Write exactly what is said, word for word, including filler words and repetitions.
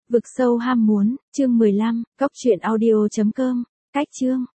Vực sâu ham muốn, chương mười lăm, cóc truyện audio chấm com, cách chương.